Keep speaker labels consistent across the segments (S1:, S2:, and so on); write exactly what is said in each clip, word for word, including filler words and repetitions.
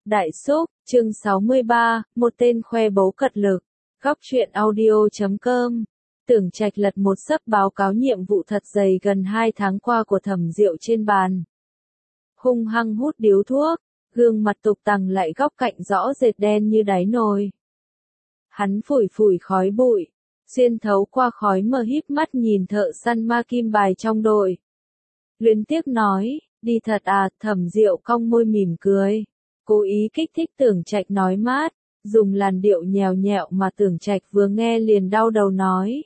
S1: Đại Súc, chương sáu mươi ba, một tên khoe báu cật lực. Góc truyện audio chấm com. Tưởng Trạch lật một xấp báo cáo nhiệm vụ thật dày gần hai tháng qua của Thẩm Diệu trên bàn. Hung hăng hút điếu thuốc, gương mặt tục tằng lại góc cạnh rõ rệt đen như đáy nồi. Hắn phủi phủi khói bụi, xuyên thấu qua khói mờ híp mắt nhìn thợ săn ma kim bài trong đội. Luyến tiếc nói, đi thật à, Thẩm Diệu cong môi mỉm cười. Cố ý kích thích Tưởng Trạch nói mát, dùng làn điệu nhèo nhẹo mà Tưởng Trạch vừa nghe liền đau đầu nói.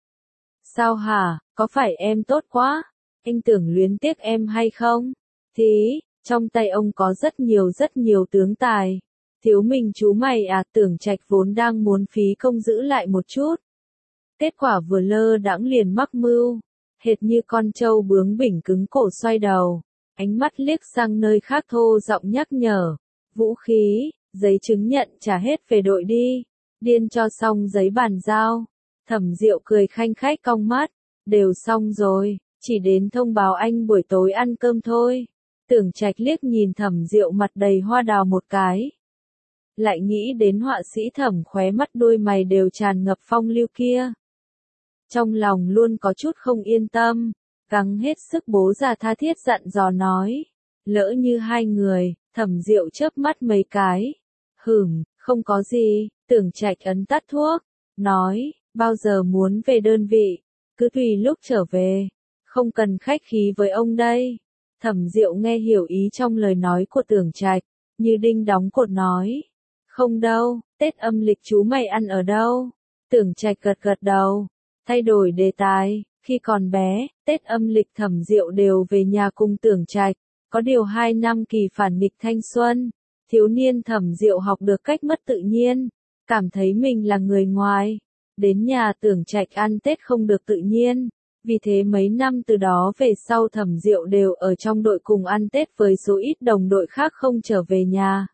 S1: Sao hả, có phải em tốt quá, anh Tưởng luyến tiếc em hay không? Thì, trong tay ông có rất nhiều rất nhiều tướng tài. Thiếu mình chú mày à, Tưởng Trạch vốn đang muốn phí công giữ lại một chút. Kết quả vừa lơ đãng liền mắc mưu, hệt như con trâu bướng bỉnh cứng cổ xoay đầu, ánh mắt liếc sang nơi khác thô giọng nhắc nhở. Vũ khí, giấy chứng nhận trả hết về đội đi, điên cho xong giấy bàn giao. Thẩm Diệu cười khanh khách cong mắt, đều xong rồi, chỉ đến thông báo anh buổi tối ăn cơm thôi. Tưởng Trạch liếc nhìn Thẩm Diệu mặt đầy hoa đào một cái. Lại nghĩ đến họa sĩ Thẩm khóe mắt đôi mày đều tràn ngập phong lưu kia. Trong lòng luôn có chút không yên tâm, gắng hết sức bố già tha thiết dặn dò nói. Lỡ như hai người, Thẩm Diệu chớp mắt mấy cái. Hửm, không có gì, Tưởng Trạch ấn tắt thuốc, nói, bao giờ muốn về đơn vị, cứ tùy lúc trở về, không cần khách khí với ông đây. Thẩm Diệu nghe hiểu ý trong lời nói của Tưởng Trạch, như đinh đóng cột nói. Không đâu, Tết âm lịch chú mày ăn ở đâu? Tưởng Trạch gật gật đầu, thay đổi đề tài, khi còn bé, Tết âm lịch Thẩm Diệu đều về nhà cùng Tưởng Trạch. Có điều hai năm kỳ phản nghịch thanh xuân, thiếu niên Thẩm Diệu học được cách mất tự nhiên, cảm thấy mình là người ngoài. Đến nhà Tưởng Trạch ăn Tết không được tự nhiên, vì thế mấy năm từ đó về sau Thẩm Diệu đều ở trong đội cùng ăn Tết với số ít đồng đội khác không trở về nhà.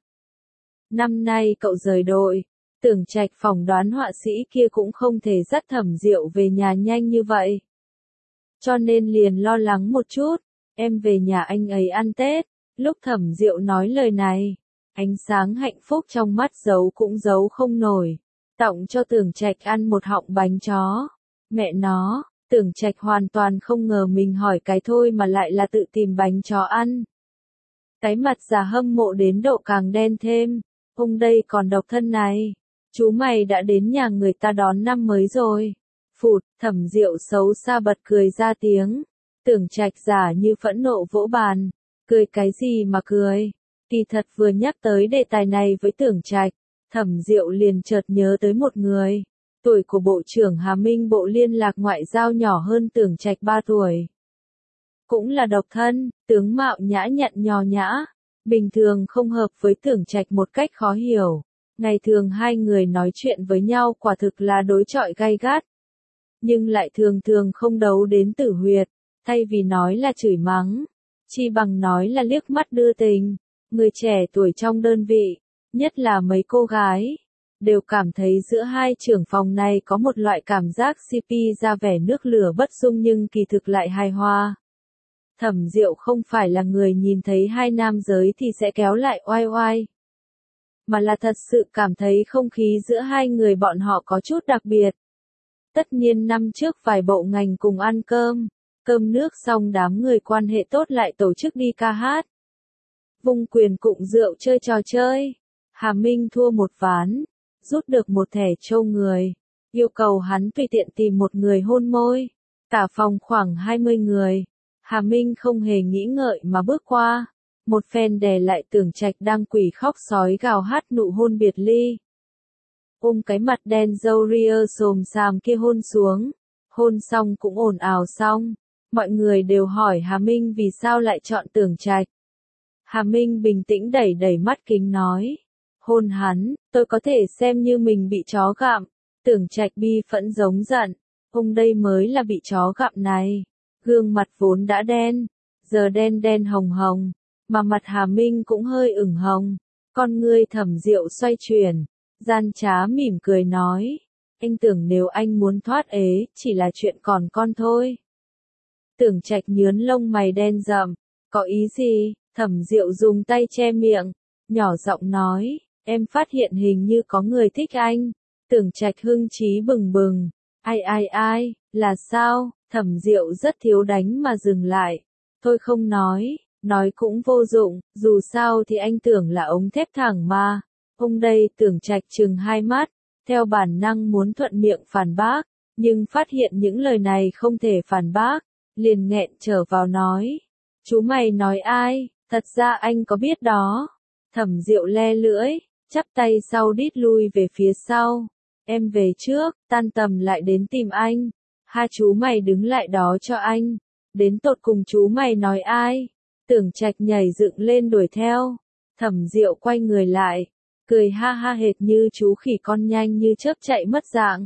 S1: Năm nay cậu rời đội, Tưởng Trạch phỏng đoán họa sĩ kia cũng không thể dắt Thẩm Diệu về nhà nhanh như vậy. Cho nên liền lo lắng một chút. Em về nhà anh ấy ăn Tết. Lúc Thẩm Diệu nói lời này, ánh sáng hạnh phúc trong mắt giấu cũng giấu không nổi. Tặng cho Tưởng Trạch ăn một họng bánh chó. Mẹ nó, Tưởng Trạch hoàn toàn không ngờ mình hỏi cái thôi mà lại là tự tìm bánh chó ăn. Cái mặt già hâm mộ đến độ càng đen thêm. Ông đây còn độc thân này. Chú mày đã đến nhà người ta đón năm mới rồi. Phụt, Thẩm Diệu xấu xa bật cười ra tiếng. Tưởng Trạch giả như phẫn nộ vỗ bàn, cười cái gì mà cười, kỳ thật vừa nhắc tới đề tài này với Tưởng Trạch, Thẩm Diệu liền chợt nhớ tới một người, tuổi của Bộ trưởng Hà Minh Bộ Liên lạc Ngoại giao nhỏ hơn Tưởng Trạch ba tuổi. Cũng là độc thân, tướng mạo nhã nhặn nho nhã, bình thường không hợp với Tưởng Trạch một cách khó hiểu, ngày thường hai người nói chuyện với nhau quả thực là đối chọi gay gắt, nhưng lại thường thường không đấu đến tử huyệt. Thay vì nói là chửi mắng, chi bằng nói là liếc mắt đưa tình, người trẻ tuổi trong đơn vị, nhất là mấy cô gái, đều cảm thấy giữa hai trưởng phòng này có một loại cảm giác xê pê ra vẻ nước lửa bất dung nhưng kỳ thực lại hài hòa. Thẩm Diệu không phải là người nhìn thấy hai nam giới thì sẽ kéo lại oai oai, mà là thật sự cảm thấy không khí giữa hai người bọn họ có chút đặc biệt. Tất nhiên năm trước vài bộ ngành cùng ăn cơm. Cơm nước xong đám người quan hệ tốt lại tổ chức đi ca hát. Vung quyền cụng rượu chơi trò chơi. Hà Minh thua một ván, rút được một thẻ trâu người. Yêu cầu hắn tùy tiện tìm một người hôn môi. Cả phòng khoảng hai mươi người. Hà Minh không hề nghĩ ngợi mà bước qua. Một phen đè lại Tưởng Trạch đang quỳ khóc sói gào hát nụ hôn biệt ly. Ôm cái mặt đen râu ria xồm xàm kia hôn xuống. Hôn xong cũng ồn ào xong. Mọi người đều hỏi Hà Minh vì sao lại chọn Tưởng Trạch. Hà Minh bình tĩnh đẩy đẩy mắt kính nói. Hôn hắn, tôi có thể xem như mình bị chó gặm. Tưởng Trạch bi phẫn giống giận. Ông đây mới là bị chó gặm này. Gương mặt vốn đã đen, giờ đen đen hồng hồng. Mà mặt Hà Minh cũng hơi ửng hồng. Con ngươi Thẩm Diệu xoay chuyển. Gian trá mỉm cười nói. Anh tưởng nếu anh muốn thoát ế, chỉ là chuyện còn con thôi. Tưởng Trạch nhướn lông mày đen rậm, có ý gì? Thẩm Diệu dùng tay che miệng, nhỏ giọng nói, em phát hiện hình như có người thích anh. Tưởng Trạch hưng trí bừng bừng, ai ai ai, là sao? Thẩm Diệu rất thiếu đánh mà dừng lại. Thôi không nói, nói cũng vô dụng, dù sao thì anh Tưởng là ống thép thẳng mà. Ông đây Tưởng Trạch trừng hai mắt, theo bản năng muốn thuận miệng phản bác, nhưng phát hiện những lời này không thể phản bác, liền nghẹn trở vào nói. Chú mày nói ai, thật ra anh có biết đó. Thẩm Diệu le lưỡi, chắp tay sau đít lui về phía sau. Em về trước, tan tầm lại đến tìm anh. Ha chú mày đứng lại đó cho anh. Đến tột cùng chú mày nói ai? Tưởng Trạch nhảy dựng lên đuổi theo. Thẩm Diệu quay người lại, cười ha ha hệt như chú khỉ con nhanh như chớp chạy mất dạng.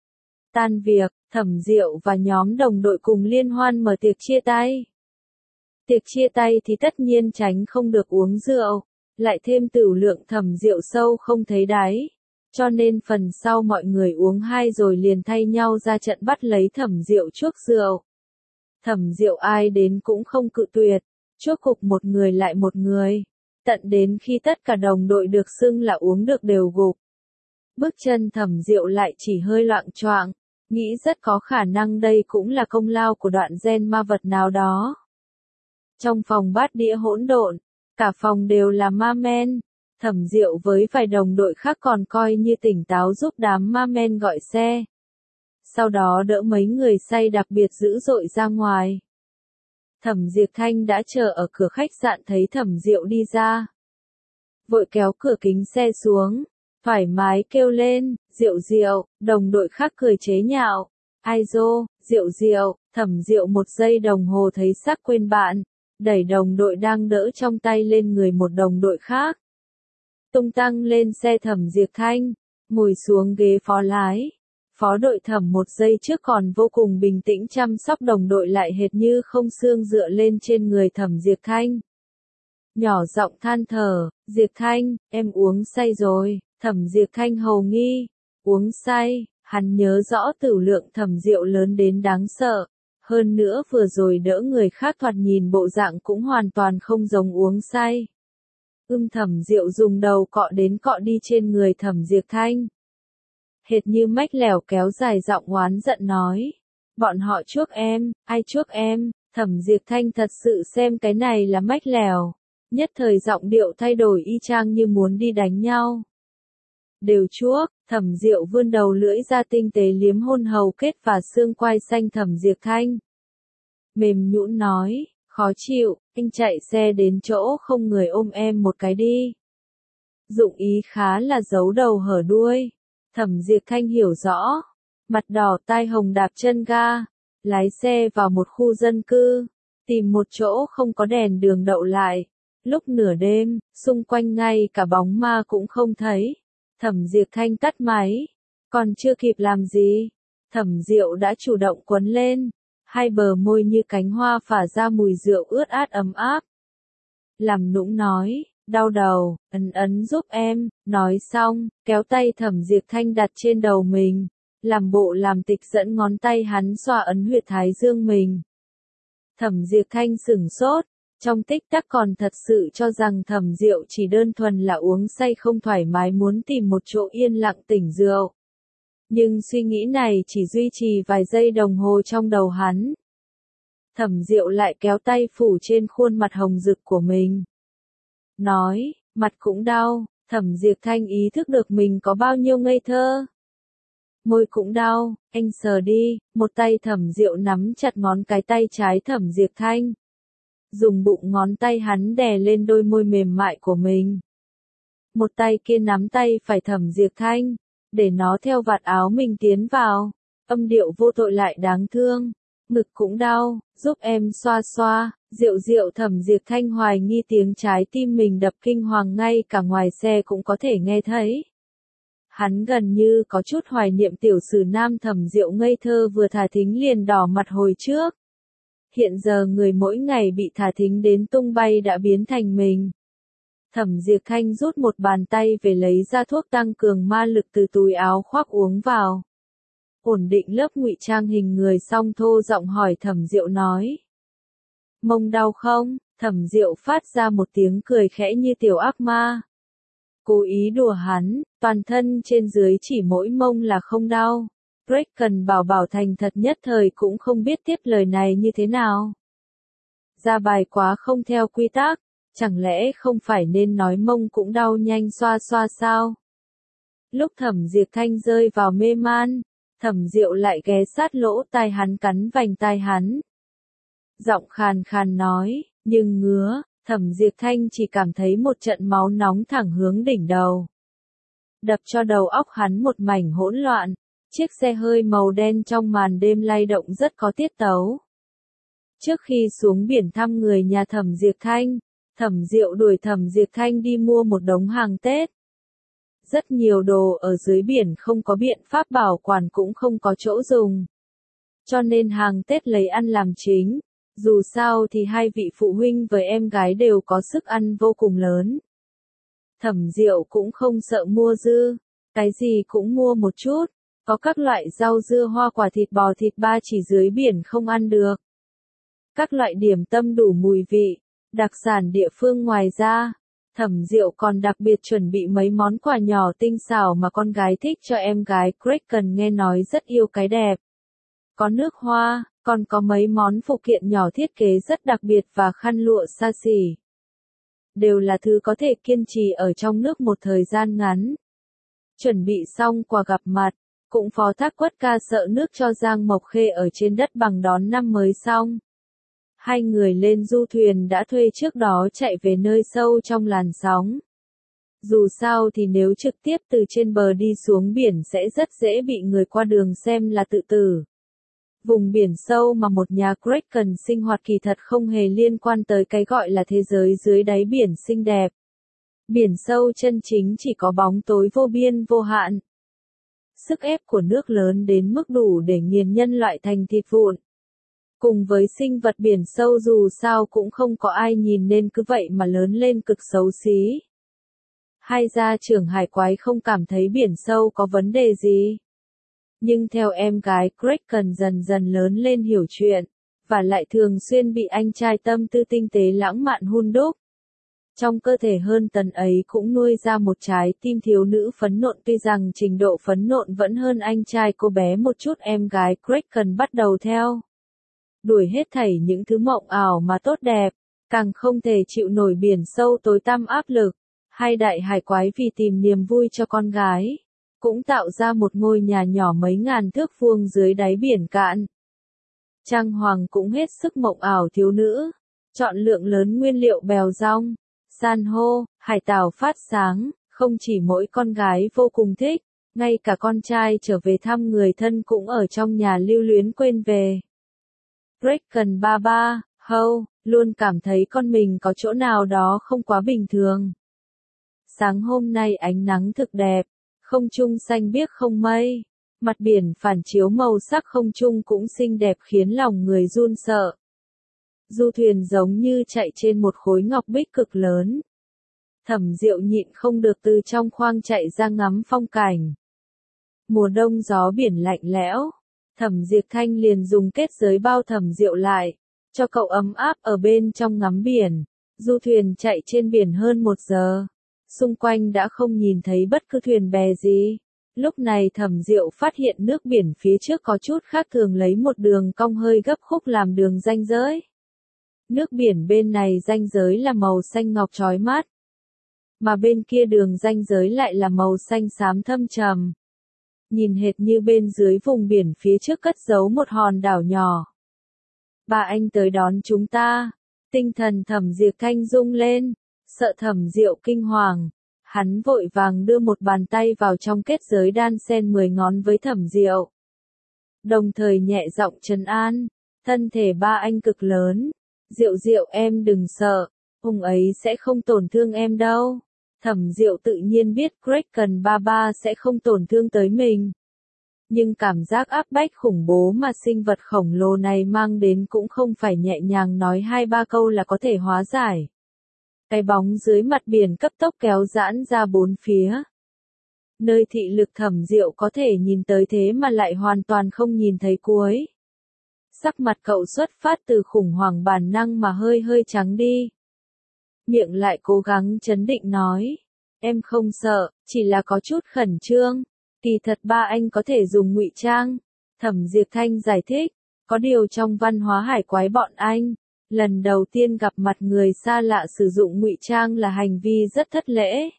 S1: Tan việc, Thẩm Diệu và nhóm đồng đội cùng liên hoan mở tiệc chia tay. Tiệc chia tay thì tất nhiên tránh không được uống rượu, lại thêm tửu lượng Thẩm Diệu sâu không thấy đáy. Cho nên phần sau mọi người uống hai rồi liền thay nhau ra trận bắt lấy Thẩm Diệu chuốc rượu. Thẩm Diệu ai đến cũng không cự tuyệt, chuốc cục một người lại một người, tận đến khi tất cả đồng đội được xưng là uống được đều gục. Bước chân Thẩm Diệu lại chỉ hơi loạng choạng, nghĩ rất có khả năng đây cũng là công lao của đoạn gen ma vật nào đó. Trong phòng bát đĩa hỗn độn, cả phòng đều là ma men. Thẩm Diệu với vài đồng đội khác còn coi như tỉnh táo giúp đám ma men gọi xe. Sau đó đỡ mấy người say đặc biệt dữ dội ra ngoài. Thẩm Diệp Thanh đã chờ ở cửa khách sạn thấy Thẩm Diệu đi ra. Vội kéo cửa kính xe xuống, thoải mái kêu lên, Diệu Diệu, đồng đội khác cười chế nhạo. Ai dô, Diệu Diệu, Thẩm Diệu một giây đồng hồ thấy sắc quên bạn, đẩy đồng đội đang đỡ trong tay lên người một đồng đội khác. Tung tăng lên xe Thẩm Diệp Thanh, ngồi xuống ghế phó lái. Phó đội Thẩm một giây trước còn vô cùng bình tĩnh chăm sóc đồng đội lại hệt như không xương dựa lên trên người Thẩm Diệp Thanh. Nhỏ giọng than thở, Diệp Thanh, em uống say rồi. Thẩm Diệp Thanh hầu nghi, uống say, hắn nhớ rõ tửu lượng Thẩm Diệu lớn đến đáng sợ. Hơn nữa vừa rồi đỡ người khác thoạt nhìn bộ dạng cũng hoàn toàn không giống uống say. Ưm Thẩm Diệu dùng đầu cọ đến cọ đi trên người Thẩm Diệp Thanh. Hệt như mách lẻo kéo dài giọng oán giận nói. Bọn họ chuốc em, ai chuốc em, Thẩm Diệp Thanh thật sự xem cái này là mách lẻo. Nhất thời giọng điệu thay đổi y chang như muốn đi đánh nhau. Đều chuốc, Thẩm Diệu vươn đầu lưỡi ra tinh tế liếm hôn hầu kết và xương quai xanh Thẩm Diệp Thanh. Mềm nhũn nói, khó chịu, anh chạy xe đến chỗ không người ôm em một cái đi. Dụng ý khá là giấu đầu hở đuôi. Thẩm Diệp Thanh hiểu rõ, mặt đỏ tai hồng đạp chân ga, lái xe vào một khu dân cư, tìm một chỗ không có đèn đường đậu lại. Lúc nửa đêm, xung quanh ngay cả bóng ma cũng không thấy. Thẩm Diệp Thanh tắt máy, còn chưa kịp làm gì, Thẩm Diệu đã chủ động quấn lên, hai bờ môi như cánh hoa phả ra mùi rượu ướt át ấm áp. Làm nũng nói, đau đầu, ấn ấn giúp em, nói xong, kéo tay Thẩm Diệp Thanh đặt trên đầu mình, làm bộ làm tịch dẫn ngón tay hắn xoa ấn huyệt thái dương mình. Thẩm Diệp Thanh sửng sốt, trong tích tắc còn thật sự cho rằng Thẩm Diệu chỉ đơn thuần là uống say không thoải mái muốn tìm một chỗ yên lặng tỉnh rượu. Nhưng suy nghĩ này chỉ duy trì vài giây đồng hồ trong đầu hắn. Thẩm Diệu lại kéo tay phủ trên khuôn mặt hồng rực của mình. Nói, mặt cũng đau, Thẩm Diệp Thanh ý thức được mình có bao nhiêu ngây thơ. Môi cũng đau, anh sờ đi, một tay Thẩm Diệu nắm chặt ngón cái tay trái Thẩm Diệp Thanh. Dùng bụng ngón tay hắn đè lên đôi môi mềm mại của mình. Một tay kia nắm tay phải Thẩm Diệp Thanh, để nó theo vạt áo mình tiến vào. Âm điệu vô tội lại đáng thương. Ngực cũng đau, giúp em xoa xoa. Diệu Diệu Thẩm Diệp Thanh hoài nghi tiếng trái tim mình đập kinh hoàng ngay cả ngoài xe cũng có thể nghe thấy. Hắn gần như có chút hoài niệm tiểu sử nam Thẩm Diệu ngây thơ vừa thả thính liền đỏ mặt hồi trước. Hiện giờ người mỗi ngày bị thả thính đến tung bay đã biến thành mình. Thẩm Diệp Thanh rút một bàn tay về lấy ra thuốc tăng cường ma lực từ túi áo khoác uống vào. Ổn định lớp ngụy trang hình người xong thô giọng hỏi Thẩm Diệu nói. Mông đau không? Thẩm Diệu phát ra một tiếng cười khẽ như tiểu ác ma. cố ý đùa hắn, toàn thân trên dưới chỉ mỗi mông là không đau. Kraken bảo bảo thành thật nhất thời cũng không biết tiếp lời này như thế nào. Ra bài quá không theo quy tắc, chẳng lẽ không phải nên nói mông cũng đau nhanh xoa xoa sao? Lúc Thẩm Diệp Thanh rơi vào mê man, Thẩm Diệu lại ghé sát lỗ tai hắn cắn vành tai hắn. Giọng khàn khàn nói, nhưng ngứa, Thẩm Diệp Thanh chỉ cảm thấy một trận máu nóng thẳng hướng đỉnh đầu. Đập cho đầu óc hắn một mảnh hỗn loạn, chiếc xe hơi màu đen trong màn đêm lay động rất có tiết tấu. Trước khi xuống biển thăm người nhà Thẩm Diệp Thanh, Thẩm Diệu đuổi Thẩm Diệp Thanh đi mua một đống hàng Tết. Rất nhiều đồ ở dưới biển không có biện pháp bảo quản cũng không có chỗ dùng. Cho nên hàng Tết lấy ăn làm chính, dù sao thì hai vị phụ huynh với em gái đều có sức ăn vô cùng lớn. Thẩm Diệu cũng không sợ mua dư, cái gì cũng mua một chút, có các loại rau dưa hoa quả thịt bò thịt ba chỉ dưới biển không ăn được. Các loại điểm tâm đủ mùi vị, đặc sản địa phương ngoài ra. Thẩm Diệu còn đặc biệt chuẩn bị mấy món quà nhỏ tinh xảo mà con gái thích cho em gái. Kraken nghe nói rất yêu cái đẹp. Có nước hoa, còn có mấy món phụ kiện nhỏ thiết kế rất đặc biệt và khăn lụa xa xỉ. Đều là thứ có thể kiên trì ở trong nước một thời gian ngắn. Chuẩn bị xong quà gặp mặt, cũng phó thác quất ca sợ nước cho Giang Mộc Khê ở trên đất bằng đón năm mới xong. Hai người lên du thuyền đã thuê trước đó chạy về nơi sâu trong làn sóng. Dù sao thì nếu trực tiếp từ trên bờ đi xuống biển sẽ rất dễ bị người qua đường xem là tự tử. Vùng biển sâu mà một nhà Kraken sinh hoạt kỳ thật không hề liên quan tới cái gọi là thế giới dưới đáy biển xinh đẹp. Biển sâu chân chính chỉ có bóng tối vô biên vô hạn. Sức ép của nước lớn đến mức đủ để nghiền nhân loại thành thịt vụn. Cùng với sinh vật biển sâu dù sao cũng không có ai nhìn nên cứ vậy mà lớn lên cực xấu xí. Hai gia trưởng hải quái không cảm thấy biển sâu có vấn đề gì. Nhưng theo em gái Kraken dần dần lớn lên hiểu chuyện, và lại thường xuyên bị anh trai tâm tư tinh tế lãng mạn hun đúc. Trong cơ thể hơn tấn ấy cũng nuôi ra một trái tim thiếu nữ phấn nộn, tuy rằng trình độ phấn nộn vẫn hơn anh trai cô bé một chút. Em gái Kraken bắt đầu theo đuổi hết thảy những thứ mộng ảo mà tốt đẹp, càng không thể chịu nổi biển sâu tối tăm áp lực. Hai đại hải quái vì tìm niềm vui cho con gái, cũng tạo ra một ngôi nhà nhỏ mấy ngàn thước vuông dưới đáy biển cạn. Trang hoàng cũng hết sức mộng ảo thiếu nữ, chọn lượng lớn nguyên liệu bèo rong, san hô, hải tảo phát sáng, không chỉ mỗi con gái vô cùng thích, ngay cả con trai trở về thăm người thân cũng ở trong nhà lưu luyến quên về. Kraken ba ba, Hâu, luôn cảm thấy con mình có chỗ nào đó không quá bình thường. Sáng hôm nay ánh nắng thực đẹp, không trung xanh biếc không mây, mặt biển phản chiếu màu sắc không trung cũng xinh đẹp khiến lòng người run sợ. Du thuyền giống như chạy trên một khối ngọc bích cực lớn. Thẩm Diệu nhịn không được từ trong khoang chạy ra ngắm phong cảnh. Mùa đông gió biển lạnh lẽo. Thẩm Diệp Thanh liền dùng kết giới bao Thẩm Diệu lại, cho cậu ấm áp ở bên trong ngắm biển. Du thuyền chạy trên biển hơn một giờ. Xung quanh đã không nhìn thấy bất cứ thuyền bè gì. Lúc này Thẩm Diệu phát hiện nước biển phía trước có chút khác thường, lấy một đường cong hơi gấp khúc làm đường ranh giới. Nước biển bên này ranh giới là màu xanh ngọc chói mắt, mà bên kia đường ranh giới lại là màu xanh xám thâm trầm. Nhìn hệt như bên dưới vùng biển phía trước cất giấu một hòn đảo nhỏ. Bà anh tới đón chúng ta. Tinh thần Thẩm Diệp Thanh rung lên, sợ Thẩm Diệu kinh hoàng. Hắn vội vàng đưa một bàn tay vào trong kết giới đan xen mười ngón với Thẩm Diệu. Đồng thời nhẹ giọng trấn an, thân thể ba anh cực lớn. Diệu Diệu em đừng sợ, ông ấy sẽ không tổn thương em đâu. Thẩm Diệu tự nhiên biết Kraken ba ba sẽ không tổn thương tới mình. Nhưng cảm giác áp bách khủng bố mà sinh vật khổng lồ này mang đến cũng không phải nhẹ nhàng nói hai ba câu là có thể hóa giải. Cái bóng dưới mặt biển cấp tốc kéo giãn ra bốn phía. Nơi thị lực Thẩm Diệu có thể nhìn tới thế mà lại hoàn toàn không nhìn thấy cuối. Sắc mặt cậu xuất phát từ khủng hoảng bản năng mà hơi hơi trắng đi. Miệng lại cố gắng trấn định nói. Em không sợ, chỉ là có chút khẩn trương. Kỳ thật ba anh có thể dùng ngụy trang. Thẩm Diệp Thanh giải thích, có điều trong văn hóa hải quái bọn anh, lần đầu tiên gặp mặt người xa lạ sử dụng ngụy trang là hành vi rất thất lễ.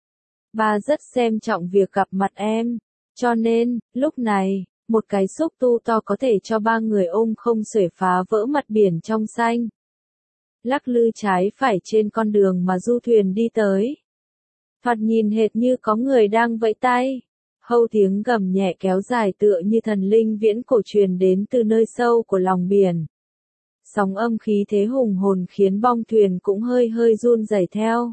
S1: Ba rất xem trọng việc gặp mặt em, cho nên, lúc này, một cái xúc tu to có thể cho ba người ôm không xuể phá vỡ mặt biển trong xanh. Lắc lư trái phải trên con đường mà du thuyền đi tới. Thoạt nhìn hệt như có người đang vẫy tay. Hâu tiếng gầm nhẹ kéo dài tựa như thần linh viễn cổ truyền đến từ nơi sâu của lòng biển. Sóng âm khí thế hùng hồn khiến bong thuyền cũng hơi hơi run rẩy theo.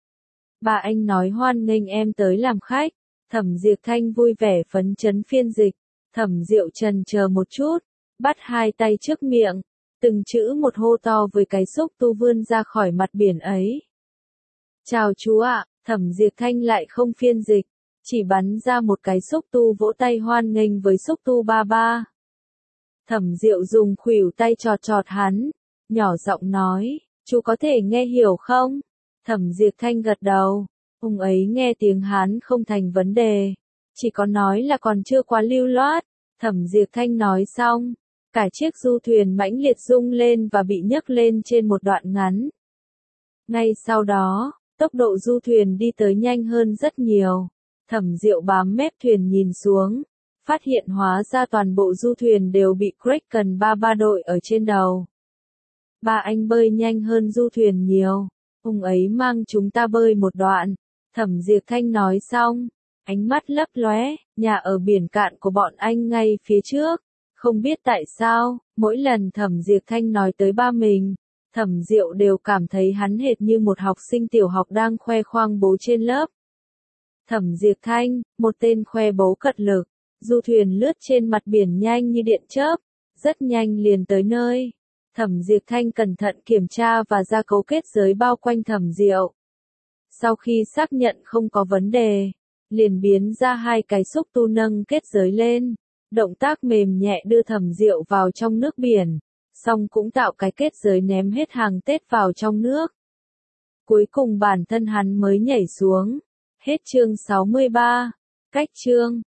S1: Ba anh nói hoan nghênh em tới làm khách. Thẩm Diệp Thanh vui vẻ phấn chấn phiên dịch. Thẩm Diệu trần chờ một chút, bắt hai tay trước miệng, từng chữ một hô to với cái xúc tu vươn ra khỏi mặt biển ấy. Chào chú ạ, Thẩm Diệp Thanh lại không phiên dịch, chỉ bắn ra một cái xúc tu vỗ tay hoan nghênh với xúc tu ba ba. Thẩm Diệu dùng khuỷu tay chọt chọt hắn, nhỏ giọng nói, chú có thể nghe hiểu không? Thẩm Diệp Thanh gật đầu, ông ấy nghe tiếng Hán không thành vấn đề, chỉ có nói là còn chưa quá lưu loát. Thẩm Diệp Thanh nói xong, cả chiếc du thuyền mãnh liệt rung lên và bị nhấc lên trên một đoạn ngắn. Ngay sau đó, tốc độ du thuyền đi tới nhanh hơn rất nhiều. Thẩm Diệu bám mép thuyền nhìn xuống, phát hiện hóa ra toàn bộ du thuyền đều bị Kraken ba ba đội ở trên đầu. Ba anh bơi nhanh hơn du thuyền nhiều, ông ấy mang chúng ta bơi một đoạn. Thẩm Diệp Thanh nói xong, ánh mắt lấp lóe, nhà ở biển cạn của bọn anh ngay phía trước. Không biết tại sao, mỗi lần Thẩm Diệp Thanh nói tới ba mình, Thẩm Diệu đều cảm thấy hắn hệt như một học sinh tiểu học đang khoe khoang bố trên lớp. Thẩm Diệp Thanh, một tên khoe bố cật lực, du thuyền lướt trên mặt biển nhanh như điện chớp, rất nhanh liền tới nơi. Thẩm Diệp Thanh cẩn thận kiểm tra và gia cố kết giới bao quanh Thẩm Diệu. Sau khi xác nhận không có vấn đề, liền biến ra hai cái xúc tu nâng kết giới lên. Động tác mềm nhẹ đưa Thẩm Diệu vào trong nước biển, xong cũng tạo cái kết giới ném hết hàng Tết vào trong nước. Cuối cùng bản thân hắn mới nhảy xuống. Hết chương sáu mươi ba. Cách chương